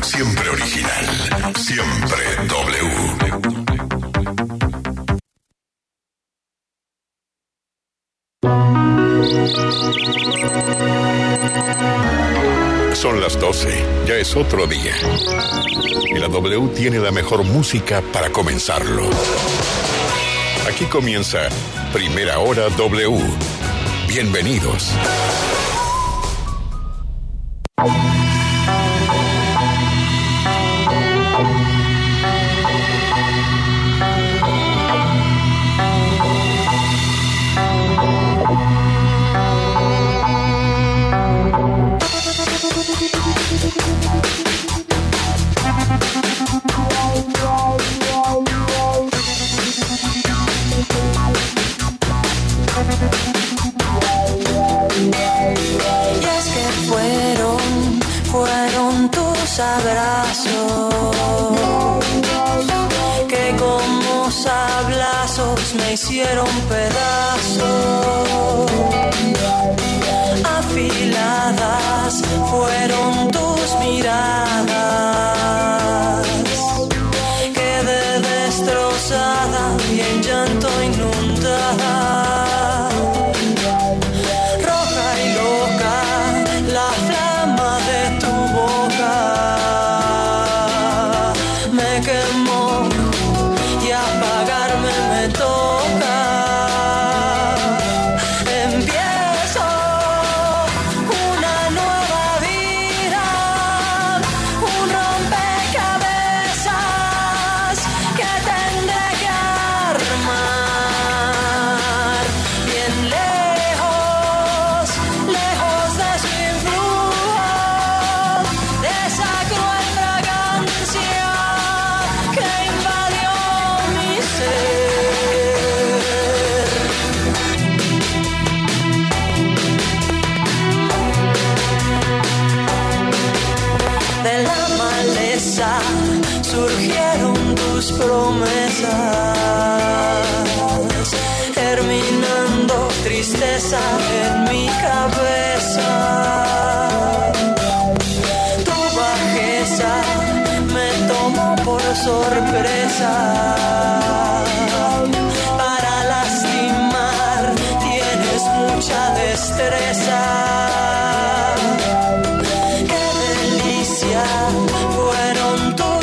Siempre original. Siempre W. Son las 12, ya es otro día. Y la W tiene la mejor música para comenzarlo. Aquí comienza Primera Hora W. Bienvenidos. Fueron tus abrazos que como sablazos me hicieron pedazos. Afiladas fueron tus miradas, quedé destrozada y en llanto inundada. Promesas, terminando tristeza en mi cabeza. Tu bajeza me tomó por sorpresa. Para lastimar tienes mucha destreza. Qué delicia fueron tus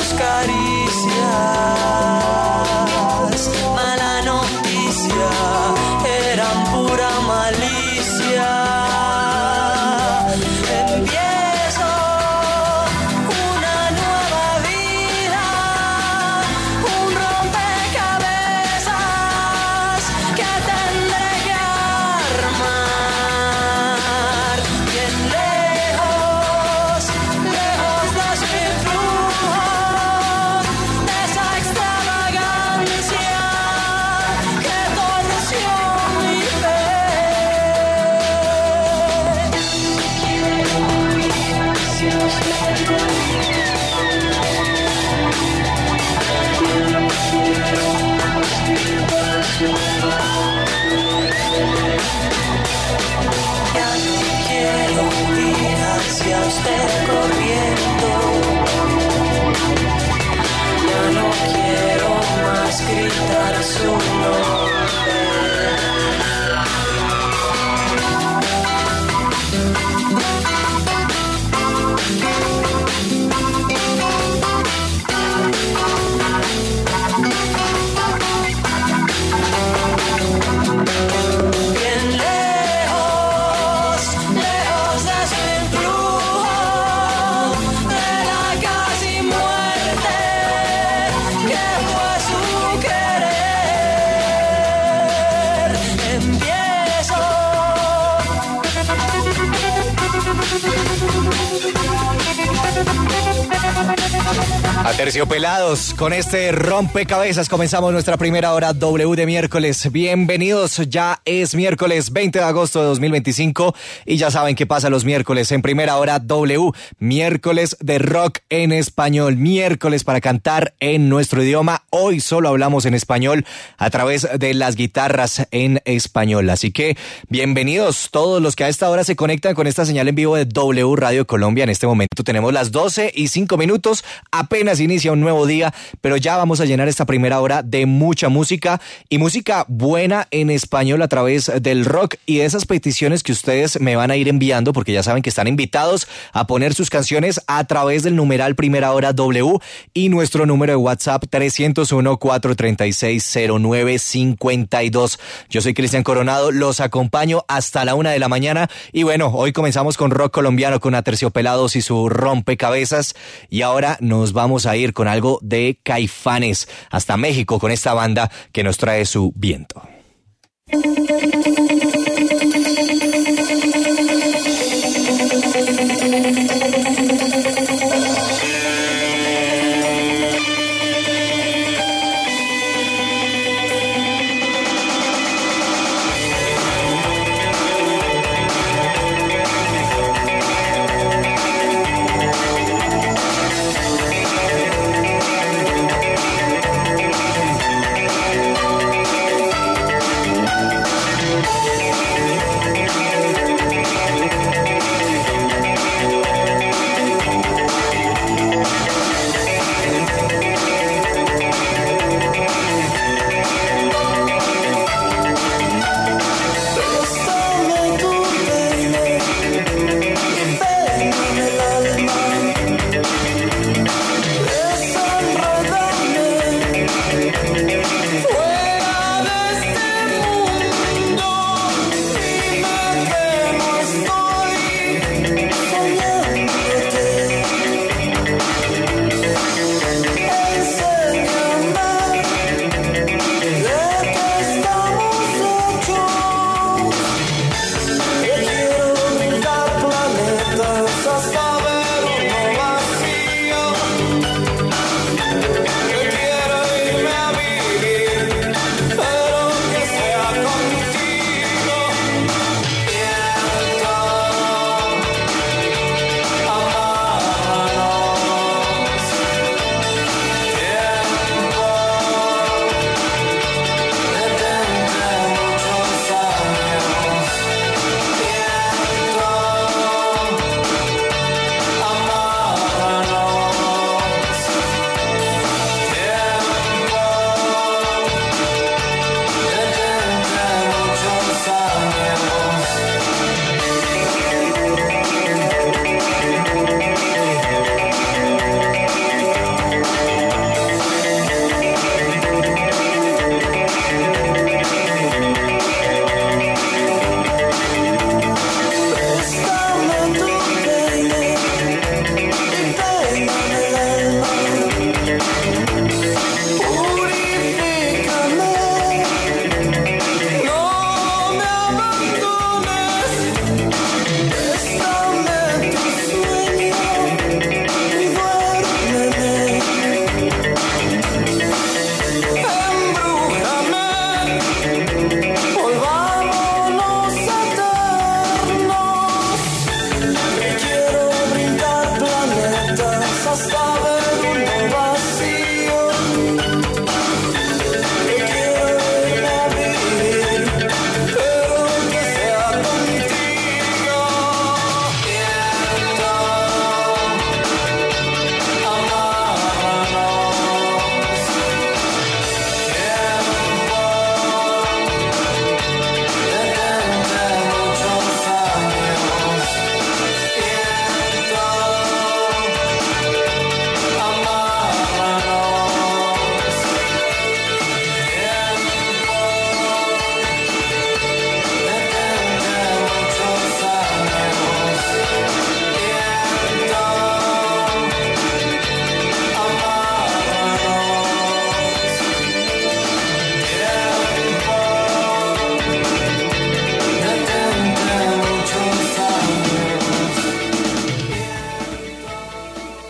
caricias. Mala noticia, eran pura malicia. Empiezo una nueva vida, un rompecabezas que tendré que armar. Bien lejos, lejos de su influjo, de esa extravagancia que torció mi fe. Ya no quiero ir hacia usted corriendo. Ya no quiero más gritar su nombre. Bien lejos, lejos de su influjo, Aterciopelados, con este rompecabezas comenzamos nuestra primera hora W de miércoles. Bienvenidos, ya es miércoles 20 de agosto de 2025 y ya saben qué pasa los miércoles en primera hora W. Miércoles de rock en español, miércoles para cantar en nuestro idioma. Hoy solo hablamos en español a través de las guitarras en español. Así que bienvenidos todos los que a esta hora se conectan con esta señal en vivo de W Radio Colombia. En este momento tenemos las 12:05, apenas inicia un nuevo día, pero ya vamos a llenar esta primera hora de mucha música y música buena en español a través del rock y de esas peticiones que ustedes me van a ir enviando, porque ya saben que están invitados a poner sus canciones a través del numeral primera hora W y nuestro número de WhatsApp 301-436-0952. Yo soy Cristian Coronado, los acompaño hasta la 1 de la mañana y bueno, hoy comenzamos con rock colombiano con Aterciopelados y su rompecabezas y ahora nos vamos a ir con algo de Caifanes hasta México con esta banda que nos trae su viento.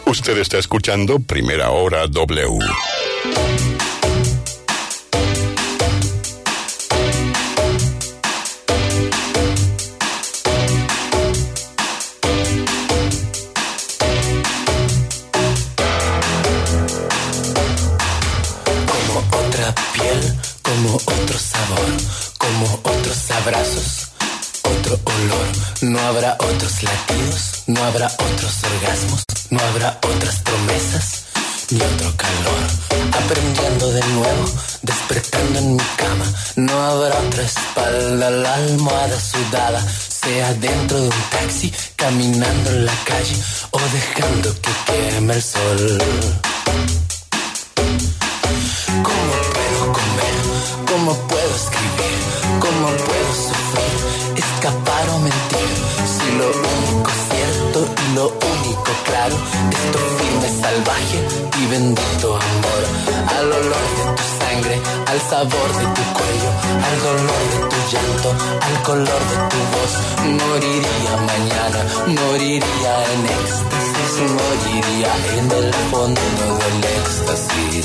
Usted está escuchando Primera Hora W. Como otra piel, como otro sabor, como otros abrazos, otro olor. No habrá otros latidos, no habrá otros orgasmos, no habrá otras promesas, ni otro calor. Aprendiendo de nuevo, despertando en mi cama. No habrá otra espalda, la almohada sudada. Sea dentro de un taxi, caminando en la calle o dejando que queme el sol. ¿Cómo puedo comer? ¿Cómo puedo escribir? ¿Cómo puedo sufrir? Escapar o mentir. Si lo único cierto y lo único claro es tu firme, salvaje y bendito amor. Al olor de tu sangre, al sabor de tu cuello, al dolor de tu llanto, al color de tu voz. Moriría mañana, moriría en éxtasis, moriría en el fondo del éxtasis.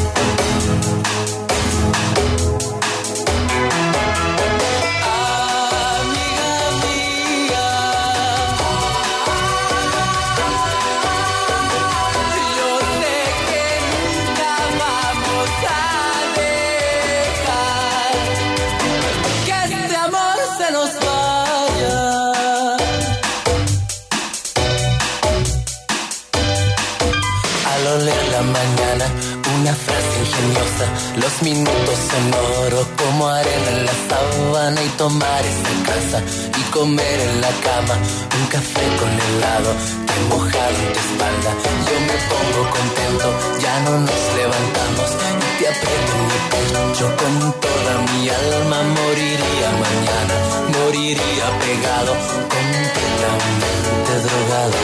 Una frase ingeniosa, los minutos en oro como arena en la sábana y tomar esa casa y comer en la cama un café con helado que mojado en tu espalda. Yo me pongo contento, ya no nos levantamos y te aprieto en mi pecho con toda mi alma. Moriría mañana, moriría pegado, completamente drogado.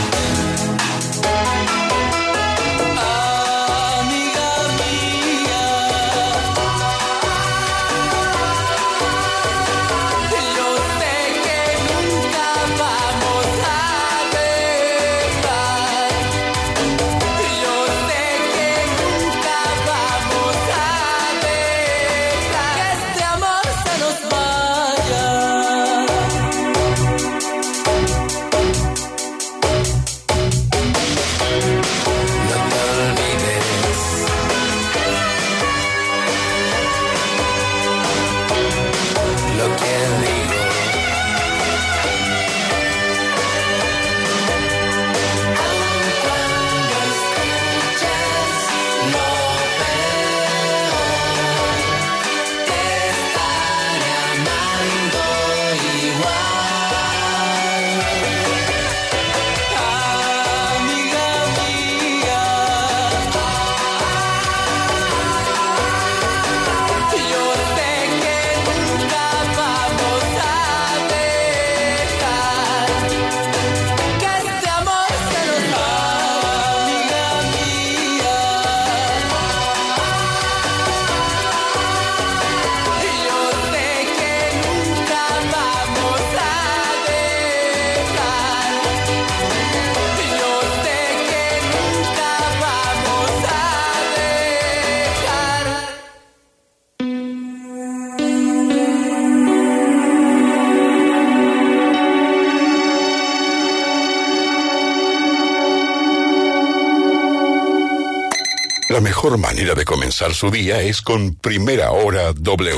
La mejor manera de comenzar su día es con Primera Hora W.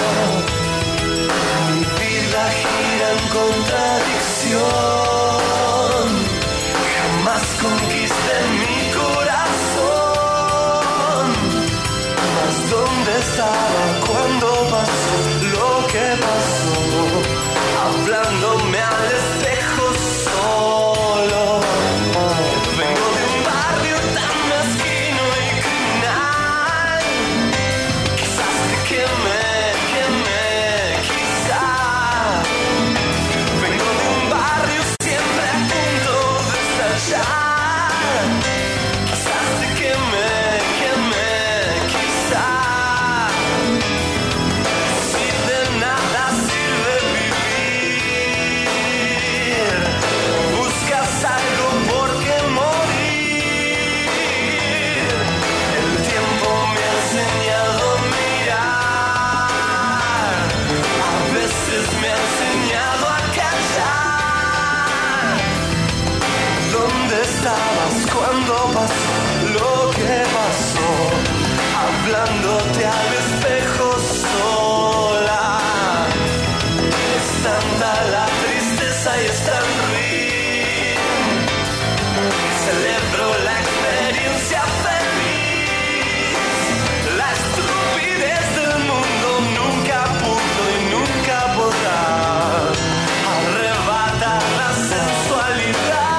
Contradicción. más lo que pasó, hablándote al espejo sola. Es tanta la tristeza y es tan ruin. Celebro la experiencia feliz. La estupidez del mundo nunca pudo y nunca podrá arrebatar la sensualidad.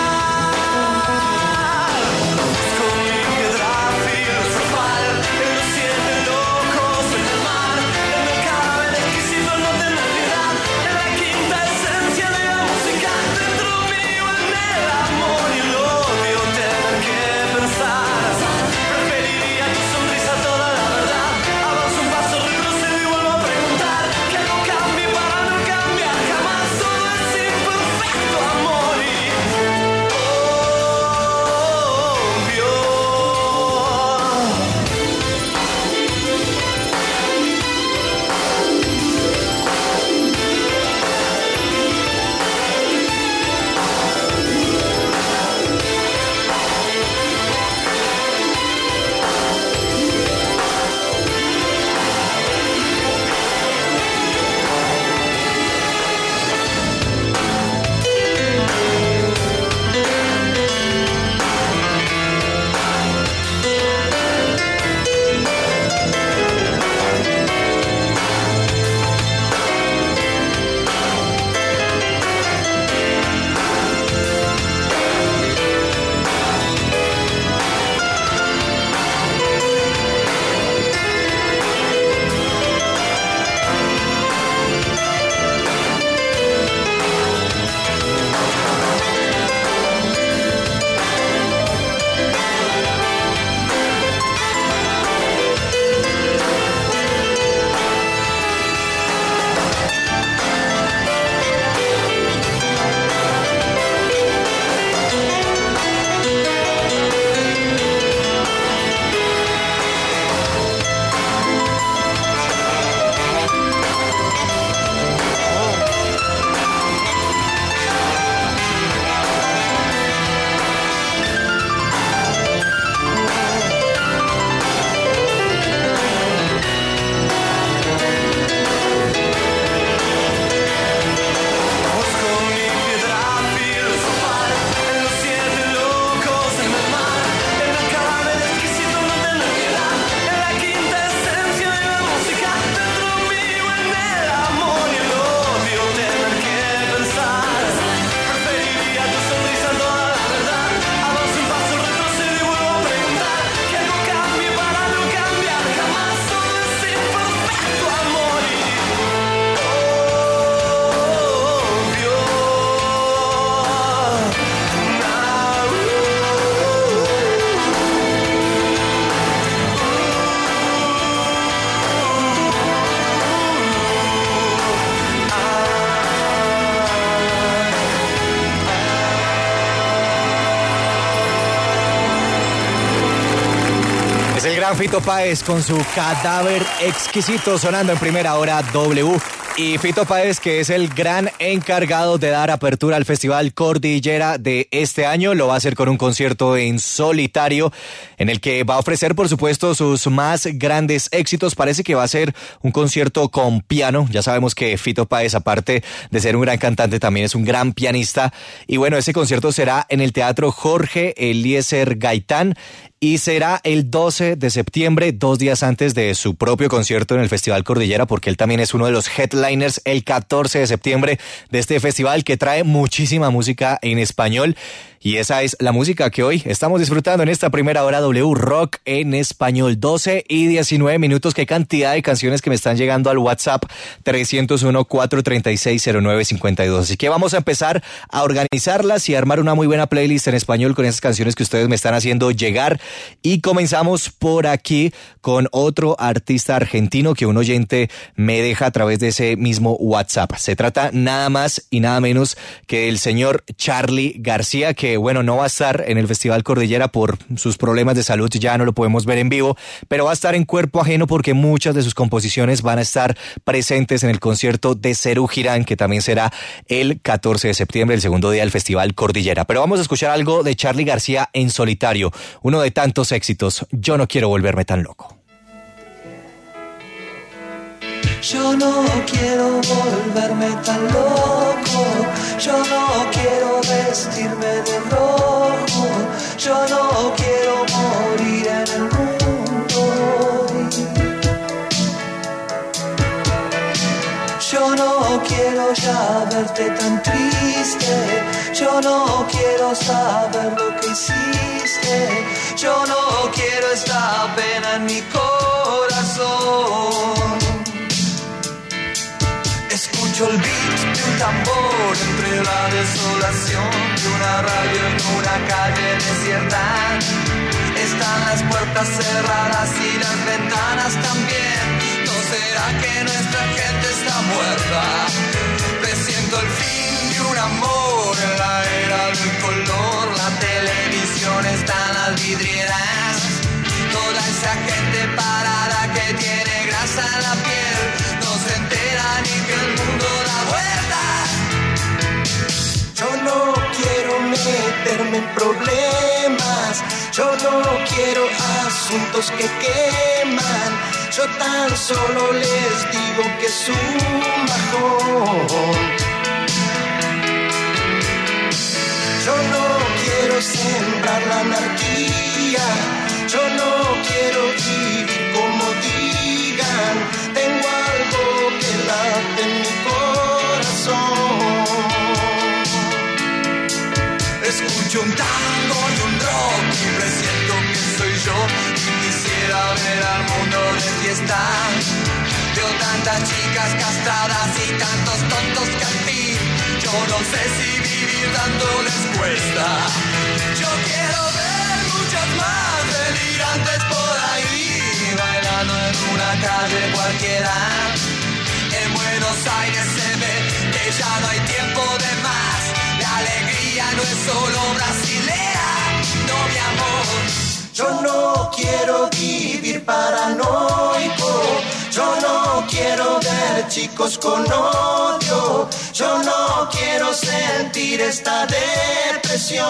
Con mi piedra filosofal en los siete locos del mar, en el cadáver exquisito no tener piedad, en la quinta esencia de la música, dentro mío en el amor y el odio tener que pensar. Preferiría tu sonrisa toda la verdad. Avanzo un paso, retrocedo y vuelvo a preguntar que no cambie para no cambiar jamás. Todo es imperfecto, amor y obvio. Busco mi piedra filosofal en los siete locos del mar, en el cadáver exquisito no tener piedad, en la quinta esencia de la música, dentro mío en el amor y el odio tener que pensar. Preferiría tu sonrisa toda la verdad. Avanzo un paso, retrocedo y vuelvo a preguntar que no cambie para no cambiar jamás. Todo es imperfecto, amor y obvio. Es el gran Fito Páez con su Cadáver Exquisito sonando en primera hora W. Y Fito Páez, que es el gran encargado de dar apertura al Festival Cordillera de este año, lo va a hacer con un concierto en solitario en el que va a ofrecer, por supuesto, sus más grandes éxitos. Parece que va a ser un concierto con piano. Ya sabemos que Fito Páez, aparte de ser un gran cantante, también es un gran pianista. Y bueno, ese concierto será en el Teatro Jorge Eliezer Gaitán y será el 12 de septiembre, 2 días antes de su propio concierto en el Festival Cordillera, porque él también es uno de los headliners el 14 de septiembre de este festival que trae muchísima música en español. Y esa es la música que hoy estamos disfrutando en esta primera hora W Rock en español. 12 y 19 minutos. Qué cantidad de canciones que me están llegando al WhatsApp 301-436-0952. Así que vamos a empezar a organizarlas y a armar una muy buena playlist en español con esas canciones que ustedes me están haciendo llegar. Y comenzamos por aquí con otro artista argentino que un oyente me deja a través de ese este mismo WhatsApp. Se trata nada más y nada menos que del señor Charly García, que bueno, no va a estar en el Festival Cordillera por sus problemas de salud, ya no lo podemos ver en vivo, pero va a estar en cuerpo ajeno porque muchas de sus composiciones van a estar presentes en el concierto de Serú Girán, que también será el 14 de septiembre, el segundo día del Festival Cordillera. Pero vamos a escuchar algo de Charly García en solitario, uno de tantos éxitos, Yo no quiero volverme tan loco. Yo no quiero volverme tan loco, yo no quiero vestirme de rojo, yo no quiero morir en el mundo hoy. Yo no quiero ya verte tan triste, yo no quiero saber lo que hiciste, yo no quiero esta pena en mi corazón. Escucho el beat de un tambor entre la desolación de una radio en una calle desierta. Están las puertas cerradas y las ventanas también. ¿No será que nuestra gente está muerta? Presiento el fin de un amor en la era del color. La televisión está en las vidrieras. Toda esa gente parada que tiene grasa en la piel no se entera ni que el mundo da vueltas. Yo no quiero meterme en problemas, yo no quiero asuntos que queman, yo tan solo les digo que es un bajón. Yo no quiero sembrar la anarquía, yo no quiero vivir como digan, tengo algo que late en mi corazón. Escucho un tango y un rock y presiento que soy yo y quisiera ver al mundo de fiesta. Veo tantas chicas castradas y tantos tontos que al fin yo no sé si vivir dándoles cuesta. Yo quiero ver muchas más delirantes por ahí, bailando en una calle cualquiera. En Buenos Aires se ve que ya no hay tiempo de más. La alegría no es solo brasilera, no mi amor. Yo no quiero vivir paranoico, yo no quiero ver chicos con odio, yo no quiero sentir esta depresión.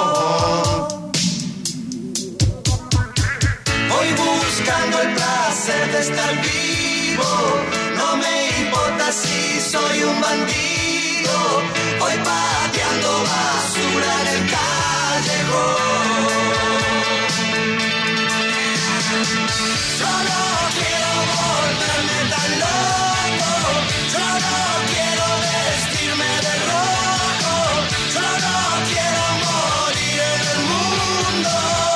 Voy buscando el placer de estar vivo, no me importa si soy un bandido, voy pateando basura en el callejón. Yo no quiero volverme tan loco, yo no quiero vestirme de rojo, yo no quiero morir en el mundo.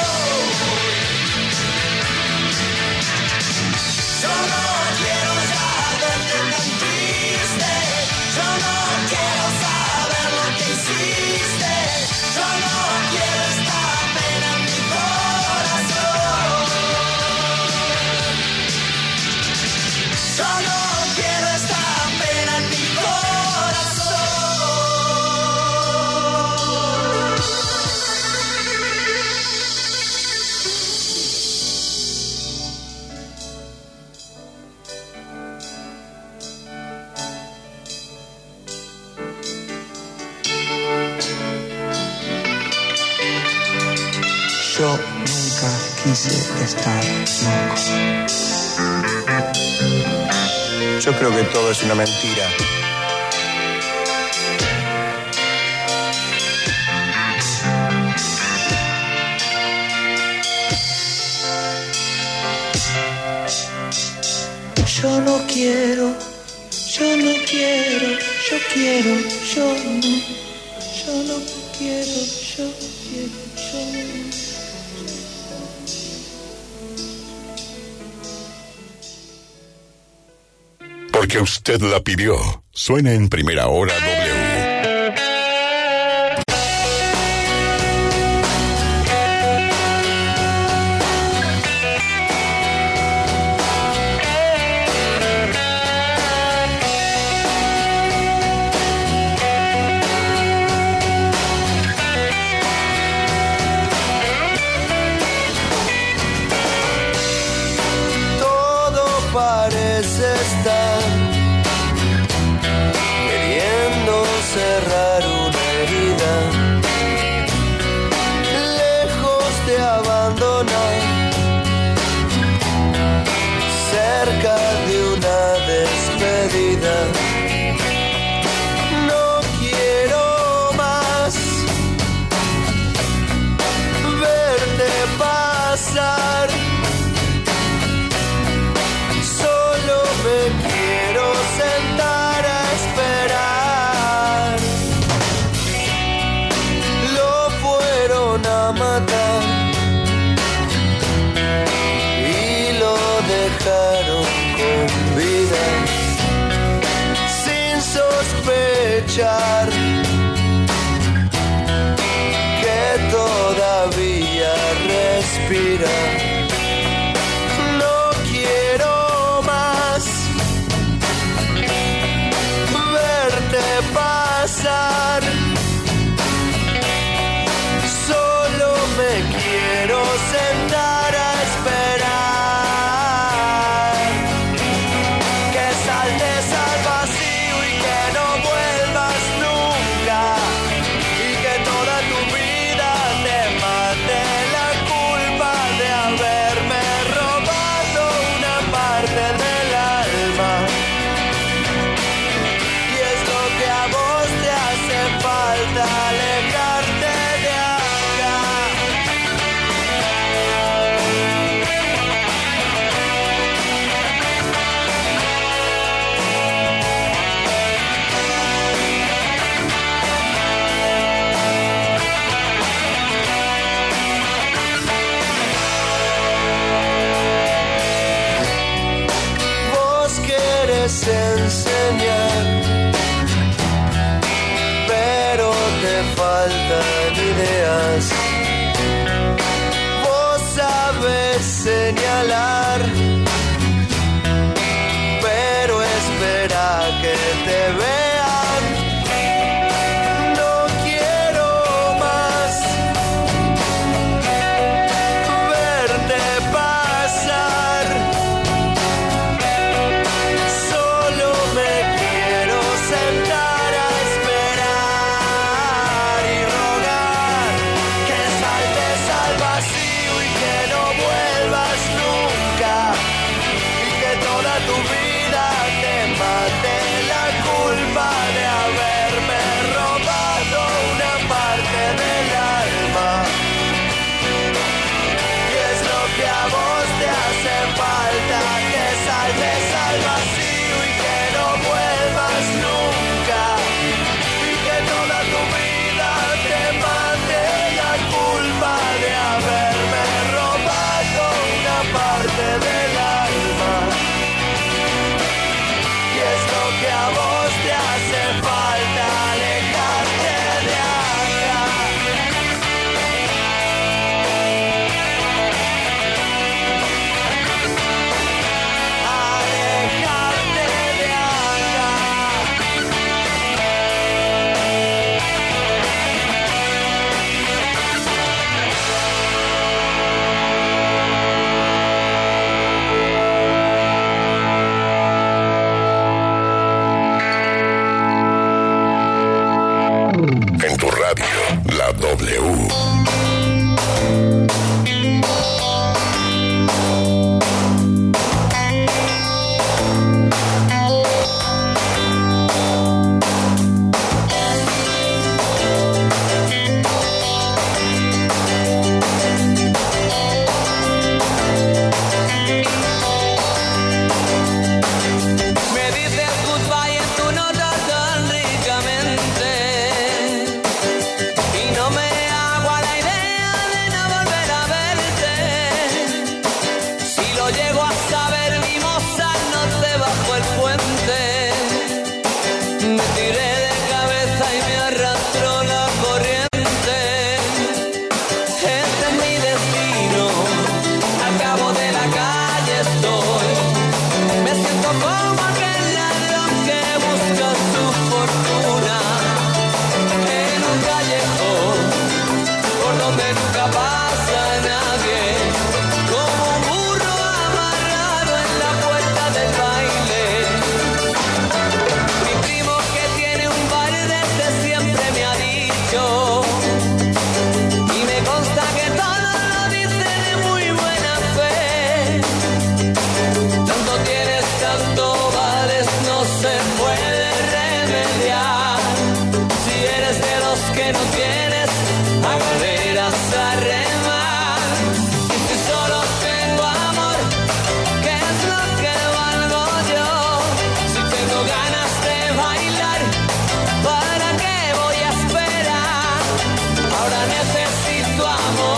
Yo no quiero ya verte tan triste, yo no quiero saber lo que hiciste, yo no quiero esta pena en mi corazón. Yo no quiero esta pena en mi Yo nunca quise estar loco. Yo creo que todo es una mentira. Yo no quiero, yo no quiero, yo quiero, yo no quiero, yo quiero, yo no. Porque usted la pidió. Suena en Primera Hora W. matar y lo dejaron con vida sin sospechar que todavía respira. No quiero más verte pasar, solo me quiero sentar a esperar que saltes al vacío y que no vuelvas nunca, y que toda tu vida te mate la culpa de haberme robado una parte del alma. Y es lo que a vos te hace falta, alejarte de acá. Vos querés enseñar, pero te faltan ideas. Vos sabes señalar, pero espera que te vean. No quiero más verte pasar, solo me quiero sentar a esperar y rogar que saltes al vacío y que no vuelvas nunca, y que toda tu vida te mate la culpa de haberme robado una parte del alma. Y es lo que a vos te hace falta, que saltes al vacío y que no vuelvas nunca, y que toda tu vida te mate la culpa de haberme robado una parte del alma. Y es lo que a vos te hace falta, alejarte de acá. Alejarte de acá. En tu radio, la W. Me dices goodbye en tu nota tan ricamente, y no me hago a la idea de no volver a verte. Si lo llego a saber, mi moza, no te bajo el puente. Me tiré de cabeza y me arrastró la corriente. Este es mi destino, al cabo de la calle estoy. Me siento como aquel ladrón que busca su fortuna en un callejón por donde nunca pasa nadie, como un burro amarrado en la puerta del baile. Mi primo, que tiene un bar desde siempre, me ha dicho, y me consta que todo lo dice de muy buena fe: tanto tienes, tanto vales, no se puede remediar. Si eres de los que no tienes, a galeras a remar. Y si solo tengo amor, ¿qué es lo que valgo yo? Si tengo ganas de bailar, ¿para qué voy a esperar? Ahora necesito amor.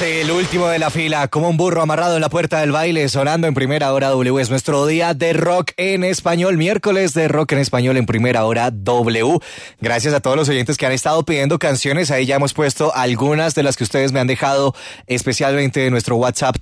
Es el último de la fila, como un burro amarrado en la puerta del baile, sonando en Primera Hora W. Es nuestro día de rock en español, miércoles de rock en español en Primera Hora W. Gracias a todos los oyentes que han estado pidiendo canciones. Ahí ya hemos puesto algunas de las que ustedes me han dejado, especialmente de nuestro WhatsApp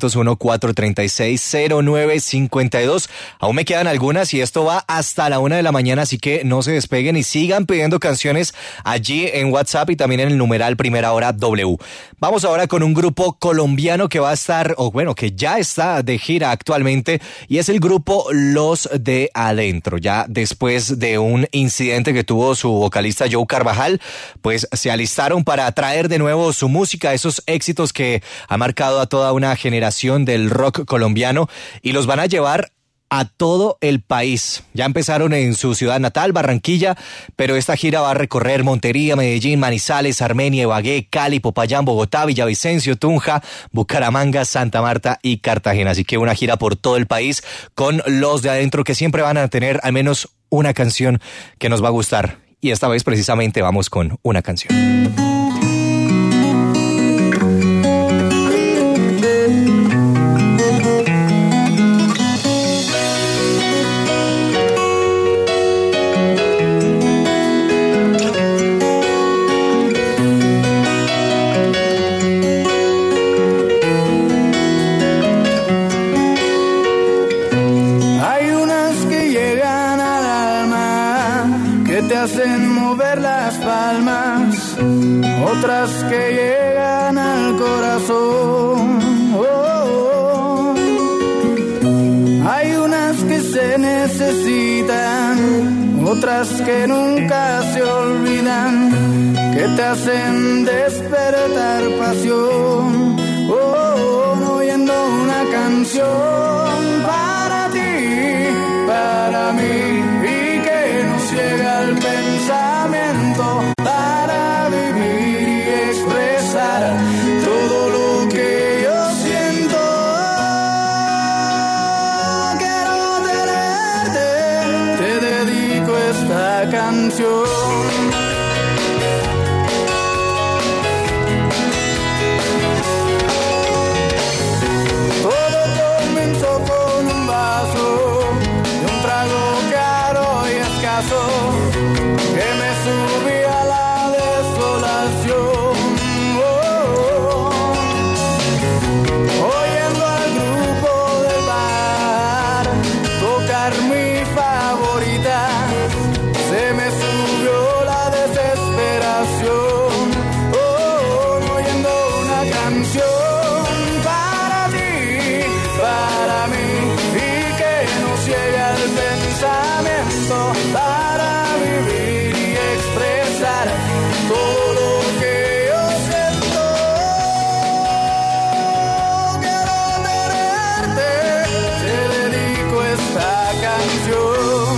301-436-0952. Aún me quedan algunas y esto va hasta la 1 de la mañana, así que no se despeguen y sigan pidiendo canciones allí en WhatsApp y también en el numeral Primera Hora W. Vamos ahora con un grupo colombiano que va a estar, o bueno, que ya está de gira actualmente, y es el grupo Los de Adentro. Ya después de un incidente que tuvo su vocalista Joe Carvajal, pues se alistaron para traer de nuevo su música, esos éxitos que ha marcado a toda una generación del rock colombiano, y los van a llevar a todo el país. Ya empezaron en su ciudad natal, Barranquilla, pero esta gira va a recorrer Montería, Medellín, Manizales, Armenia, Ibagué, Cali, Popayán, Bogotá, Villavicencio, Tunja, Bucaramanga, Santa Marta y Cartagena. Así que una gira por todo el país con Los de Adentro, que siempre van a tener al menos una canción que nos va a gustar. Y esta vez precisamente vamos con una canción. Hacen mover las palmas, otras que llegan al corazón. Hay unas que se necesitan, otras que nunca se olvidan, que te hacen despertar pasión. Oyendo una canción para ti, para mí, llega el pensamiento para vivir y expresar todo lo que yo siento. Quiero tenerte, te dedico esta canción. Todo comenzó con un vaso de un trago caro y escaso que me subí a la desolación. Oyendo al grupo del bar tocar mi favorita, se me subió la desesperación. Oyendo una canción para ti, para mí, y que nos llegue al pensamiento para vivir y expresar todo lo que yo siento. Quiero tenerte, te dedico esta canción.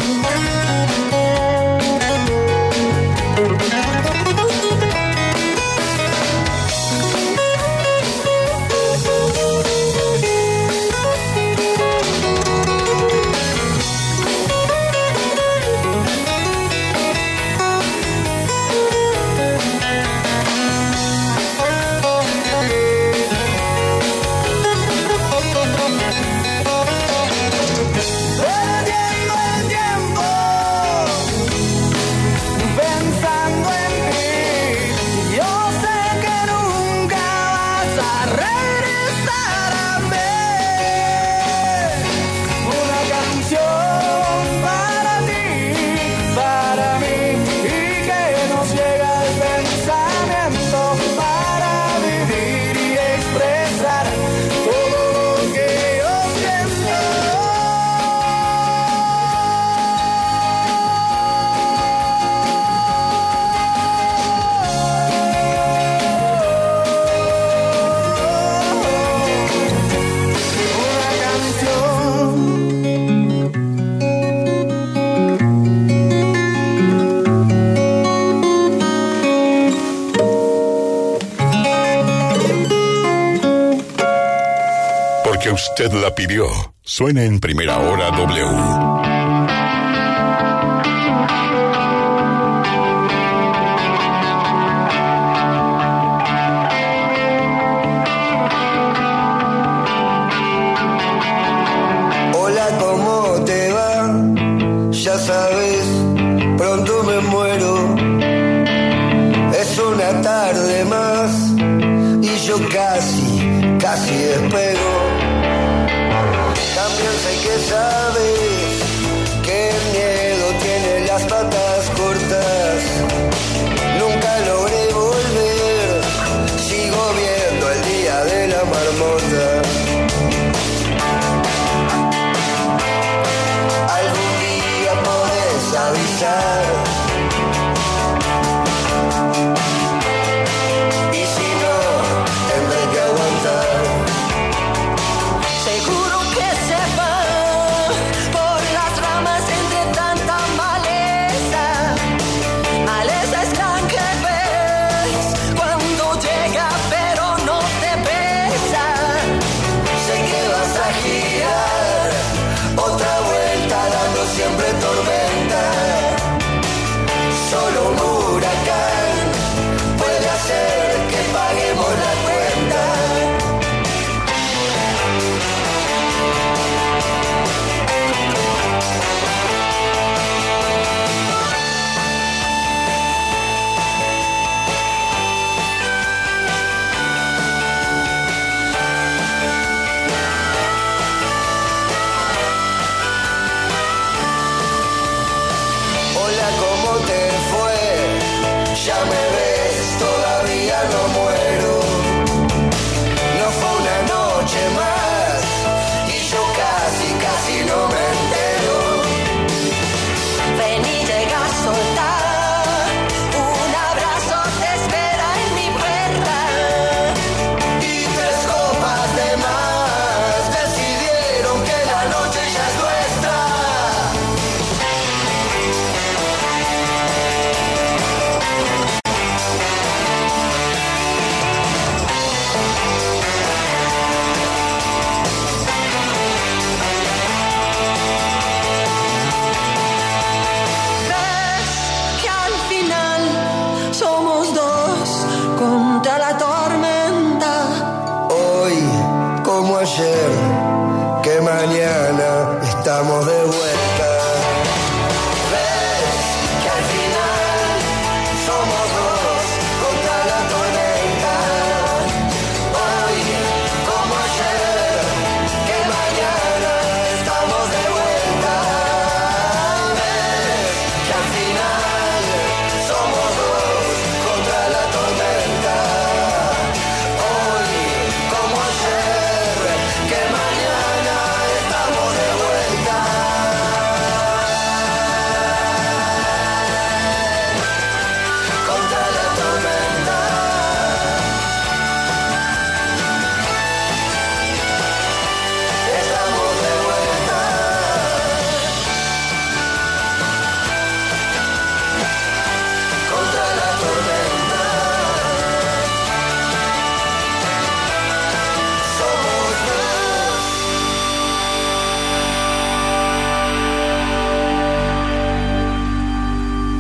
Porque usted la pidió. Suena en Primera Hora W.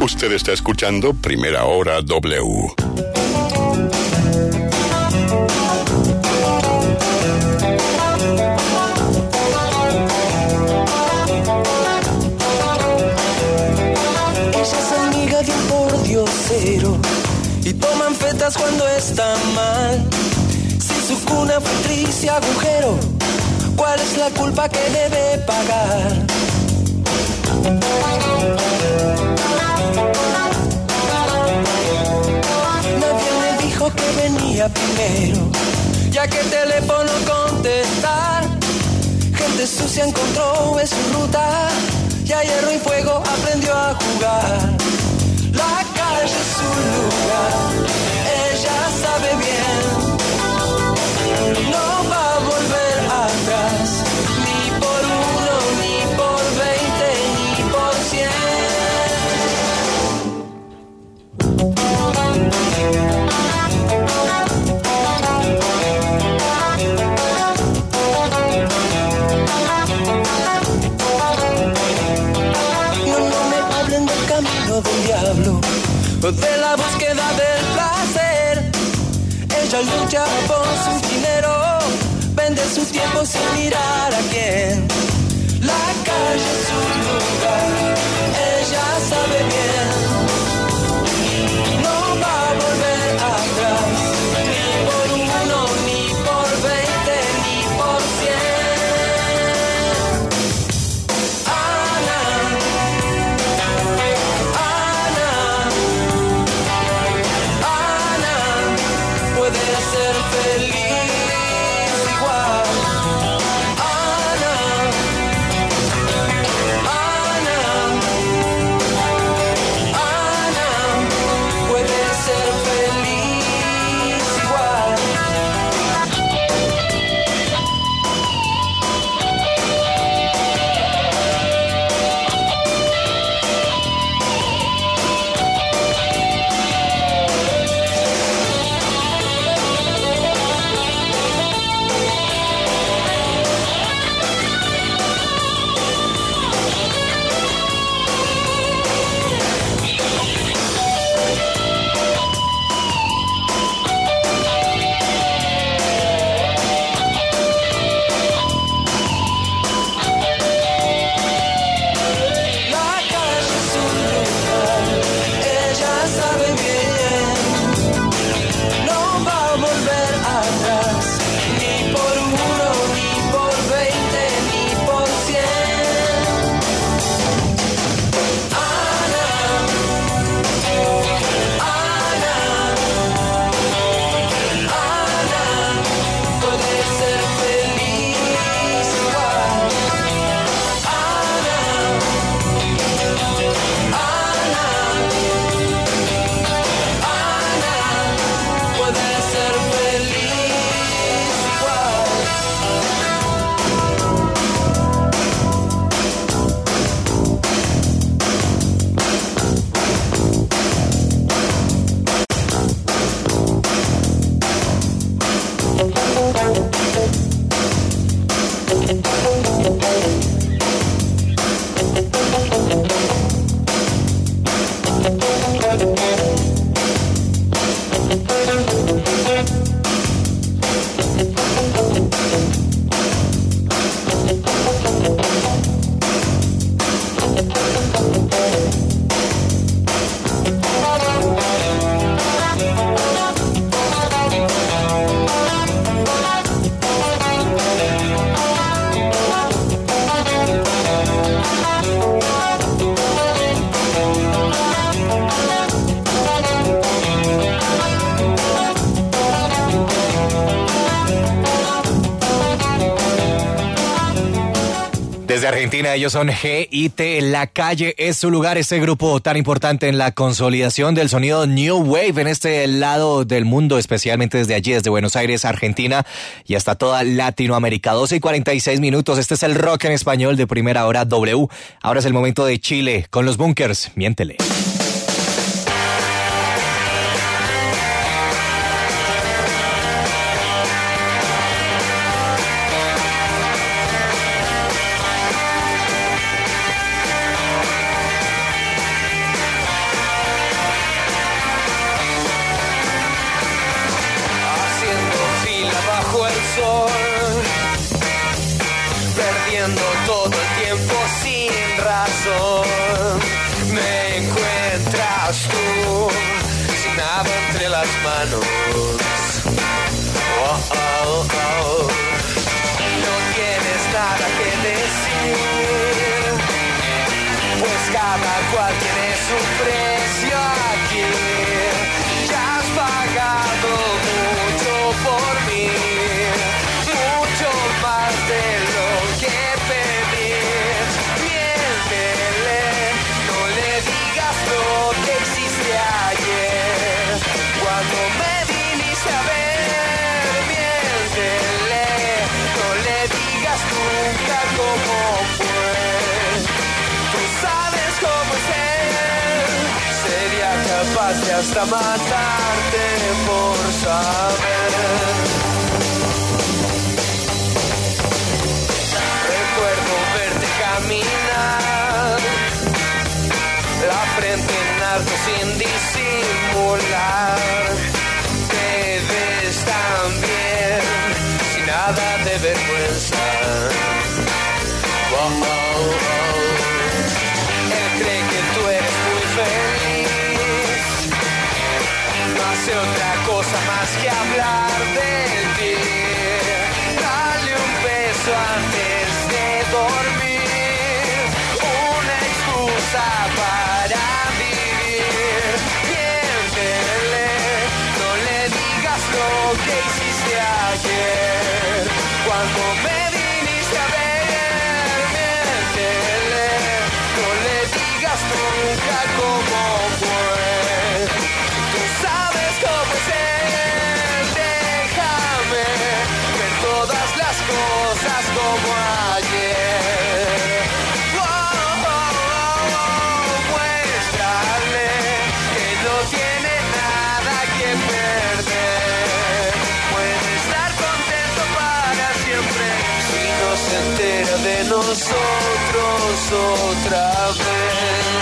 Usted está escuchando Primera Hora W. Ella es amiga de un pordiosero y toman fetas cuando está mal. Si su cuna fue triste y agujero, ¿cuál es la culpa que debe pagar? Nadie me dijo que venía primero, ya que el teléfono contestar. Gente sucia encontró en su ruta y a hierro y fuego aprendió a jugar. La calle es su lugar, ella sabe bien. No va a volver atrás, ni por uno, ni por 20, ni por 100. No me hablen del camino del diablo o de la búsqueda del placer. Ella lucha por su dinero, vende su tiempo sin mirar a quién. La calle es su lugar, ella sabe bien. No va a volver atrás, ni por uno, ni por 20, ni por 100. Ana, puede ser feliz igual. Ana, puede ser feliz igual. La calle es su lugar, ella sabe bien. No va a volver atrás, ni por uno, ni por 20, ni por 100. Ana, puede ser feliz igual. Ana, puede ser feliz igual. Desde Argentina, ellos son GIT, La Calle es su lugar, este grupo tan importante en la consolidación del sonido New Wave en este lado del mundo, especialmente desde allí, desde Buenos Aires, Argentina, y hasta toda Latinoamérica. 12:46. Este es el rock en español de Primera Hora W. Ahora es el momento de Chile, con los Bunkers, Miéntele. manos. Oh, oh, oh. No tienes nada que decir, pues cada cual tiene su precio aquí. Ya has pagado mucho por mí, mucho más de lo que pedí. Miéntele, no le digas lo que hiciste ayer, cuando me viniste a ver. Miéntele, no le digas nunca cómo fue. Tú sabes cómo es él, sería capaz de hasta matarte por saber. Recuerdo verte caminar, la frente en alto sin disimular. Te ves tan bien, sin nada de vergüenza. Oh, oh, oh. Él cree que tú eres muy feliz, no hace otra cosa más que hablar de ti. Dale un beso antes de dormir, una excusa para vivir. Miéntele, no le digas lo que hiciste ayer, cuando me viniste a ver. Miéntele, no le digas nunca cómo fue. Tú sabes cómo es él, déjame ver todas las cosas como ayer. Oh, oh, oh, oh, muéstrale que no tiene nada que perder. Puede estar contento para siempre si no se entera de nosotros otra vez.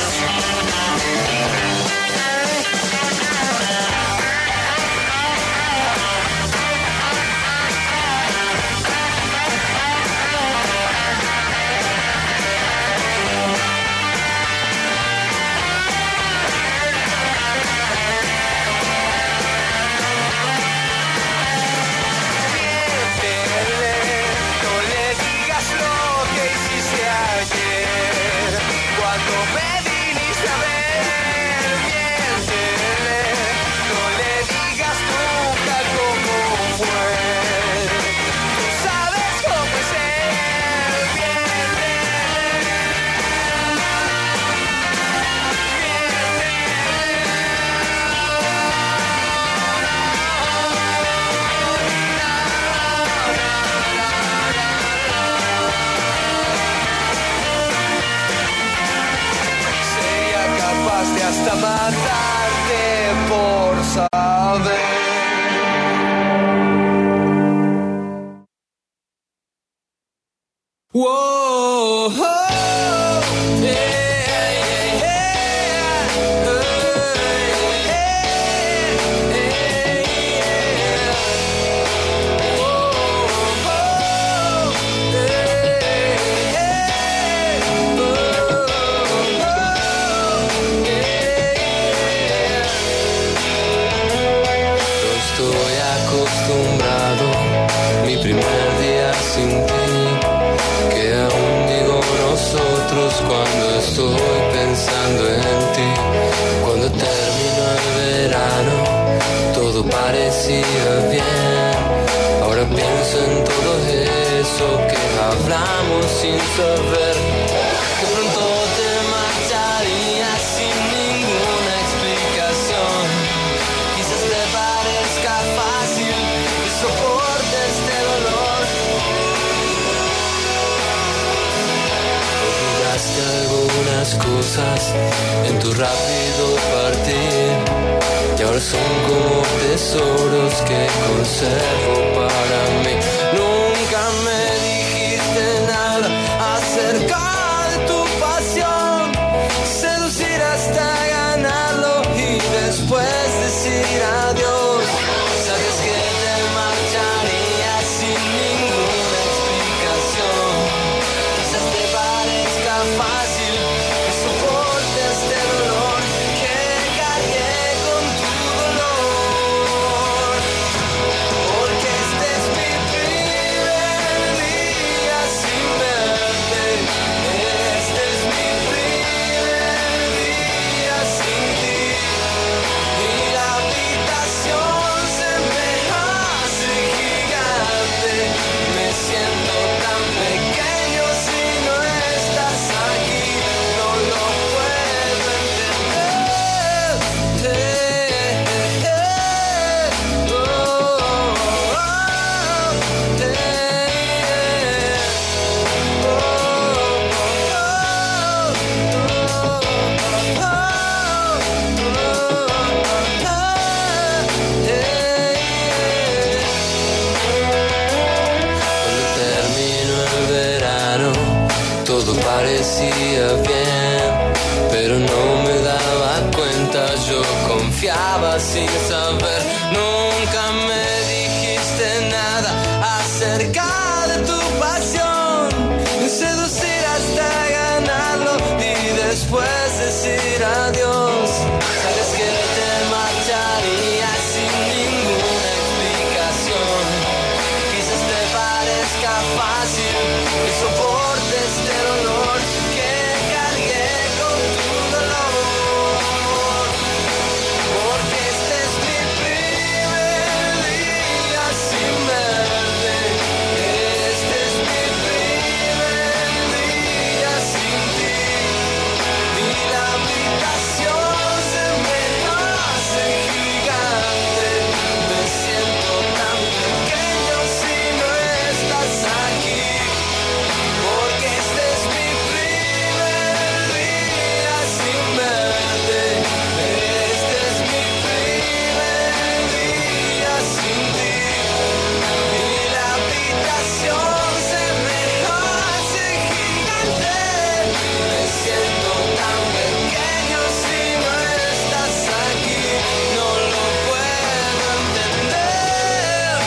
Miéntele, no le digas lo que hiciste ayer, cuando me viniste a ver. Miéntele, no le digas nunca cómo fue. Tú sabes cómo es él. Miéntele, sería capaz de hasta matarte por saber. Whoa, oh, yeah, yeah, no estoy acostumbrado, mi primer día sin ti, que aún digo nosotros cuando estoy pensando en ti. Cuando terminó el verano, todo parecía bien. Ahora pienso en todo eso que hablamos sin saber. Que pronto te marcharías sin ninguna explicación. Quizás te parezca fácil que soporte este dolor. Olvidaste algunas cosas en tu rápido partir, y ahora son como tesoros que conservo para mí. Nunca me dijiste nada acerca de tu pasión, seducir hasta ganarlo y después decir adiós. Sabes que te marcharías sin ninguna explicación. Quizás te parezca fácil que soporte este dolor, que cargué con tu dolor. todo parecía bien, pero no me daba cuenta, yo confiaba sin saber. Nunca me dijiste nada acerca de tu pasión, seducir hasta ganarlo y después decir adiós. Sabes que te marcharías sin ninguna explicación. Quizás te parezca fácil que soportes el dolor que cargué con tu dolor, porque este es mi primer día sin verte. Este es mi primer día sin ti, y la habitación se me hace gigante. Me siento tan pequeño si no estás aquí, porque este es mi primer día sin verte. Este es mi primer día sin ti, y la habitación se me hace gigante. Me siento tan pequeño si no estás aquí, no lo puedo entender.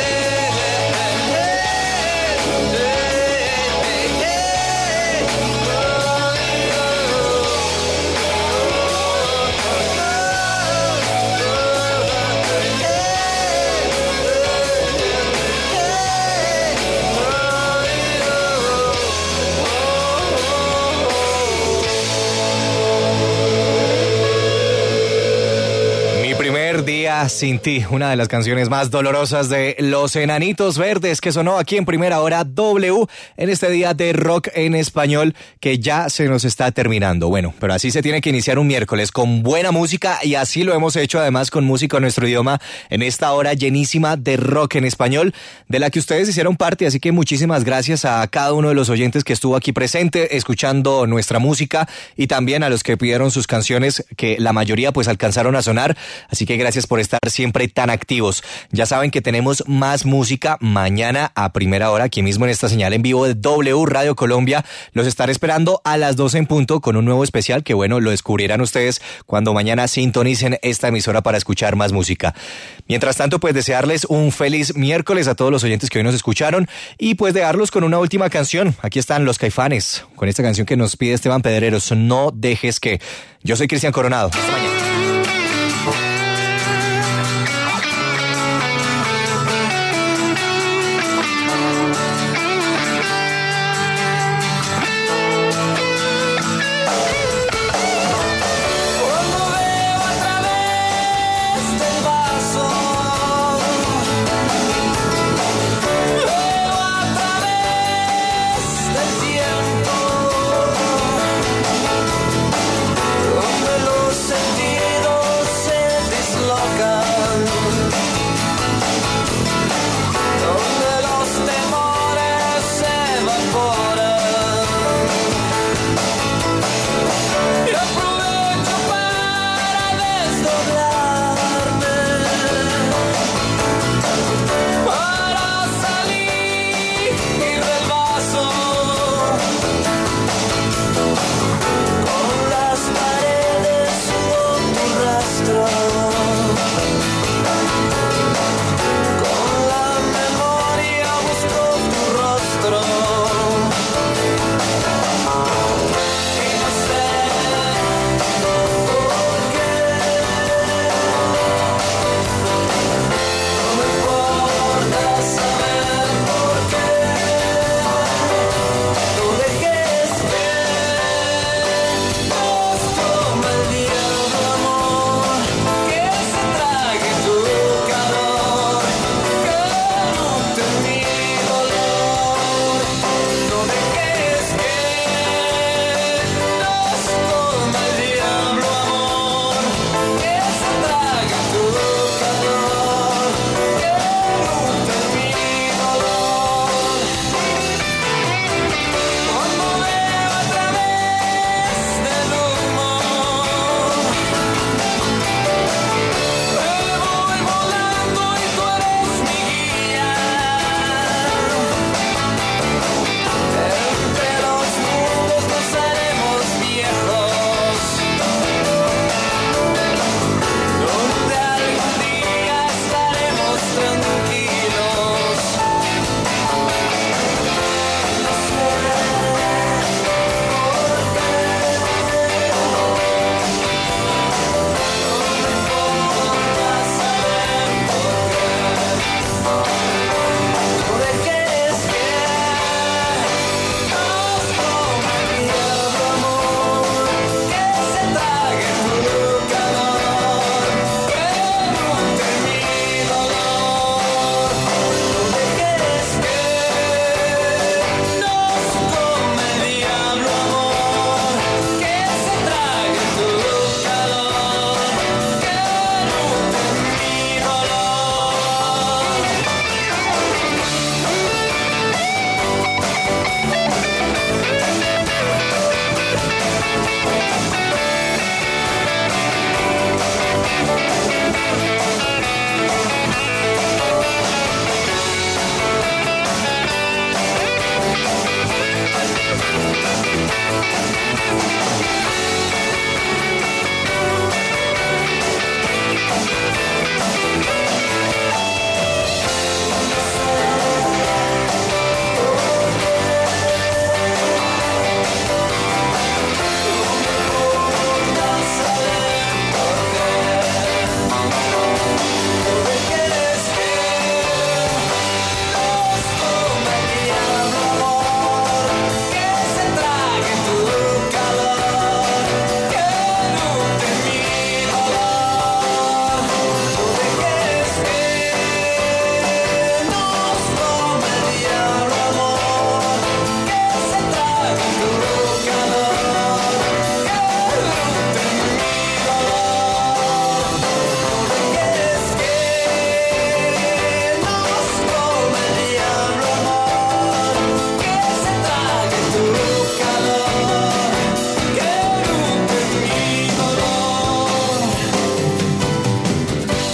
Mi primer día sin ti, una de las canciones más dolorosas de Los Enanitos Verdes, que sonó aquí en Primera Hora W en este día de rock en español que ya se nos está terminando. Bueno, pero así se tiene que iniciar un miércoles, con buena música, y así lo hemos hecho además con música en nuestro idioma en esta hora llenísima de rock en español, de la que ustedes hicieron parte. Así que muchísimas gracias a cada uno de los oyentes que estuvo aquí presente escuchando nuestra música, y también a los que pidieron sus canciones, que la mayoría pues alcanzaron a sonar. Así que gracias por estar siempre tan activos. Ya saben que tenemos más música mañana a primera hora, aquí mismo en esta señal en vivo de W Radio Colombia. Los estaré esperando a las 12 en punto con un nuevo especial que, bueno, lo descubrirán ustedes cuando mañana sintonicen esta emisora para escuchar más música. Mientras tanto, pues desearles un feliz miércoles a todos los oyentes que hoy nos escucharon, y pues dejarlos con una última canción. Aquí están Los Caifanes con esta canción que nos pide Esteban Pedreros, No dejes que. Yo soy Cristian Coronado. Hasta mañana.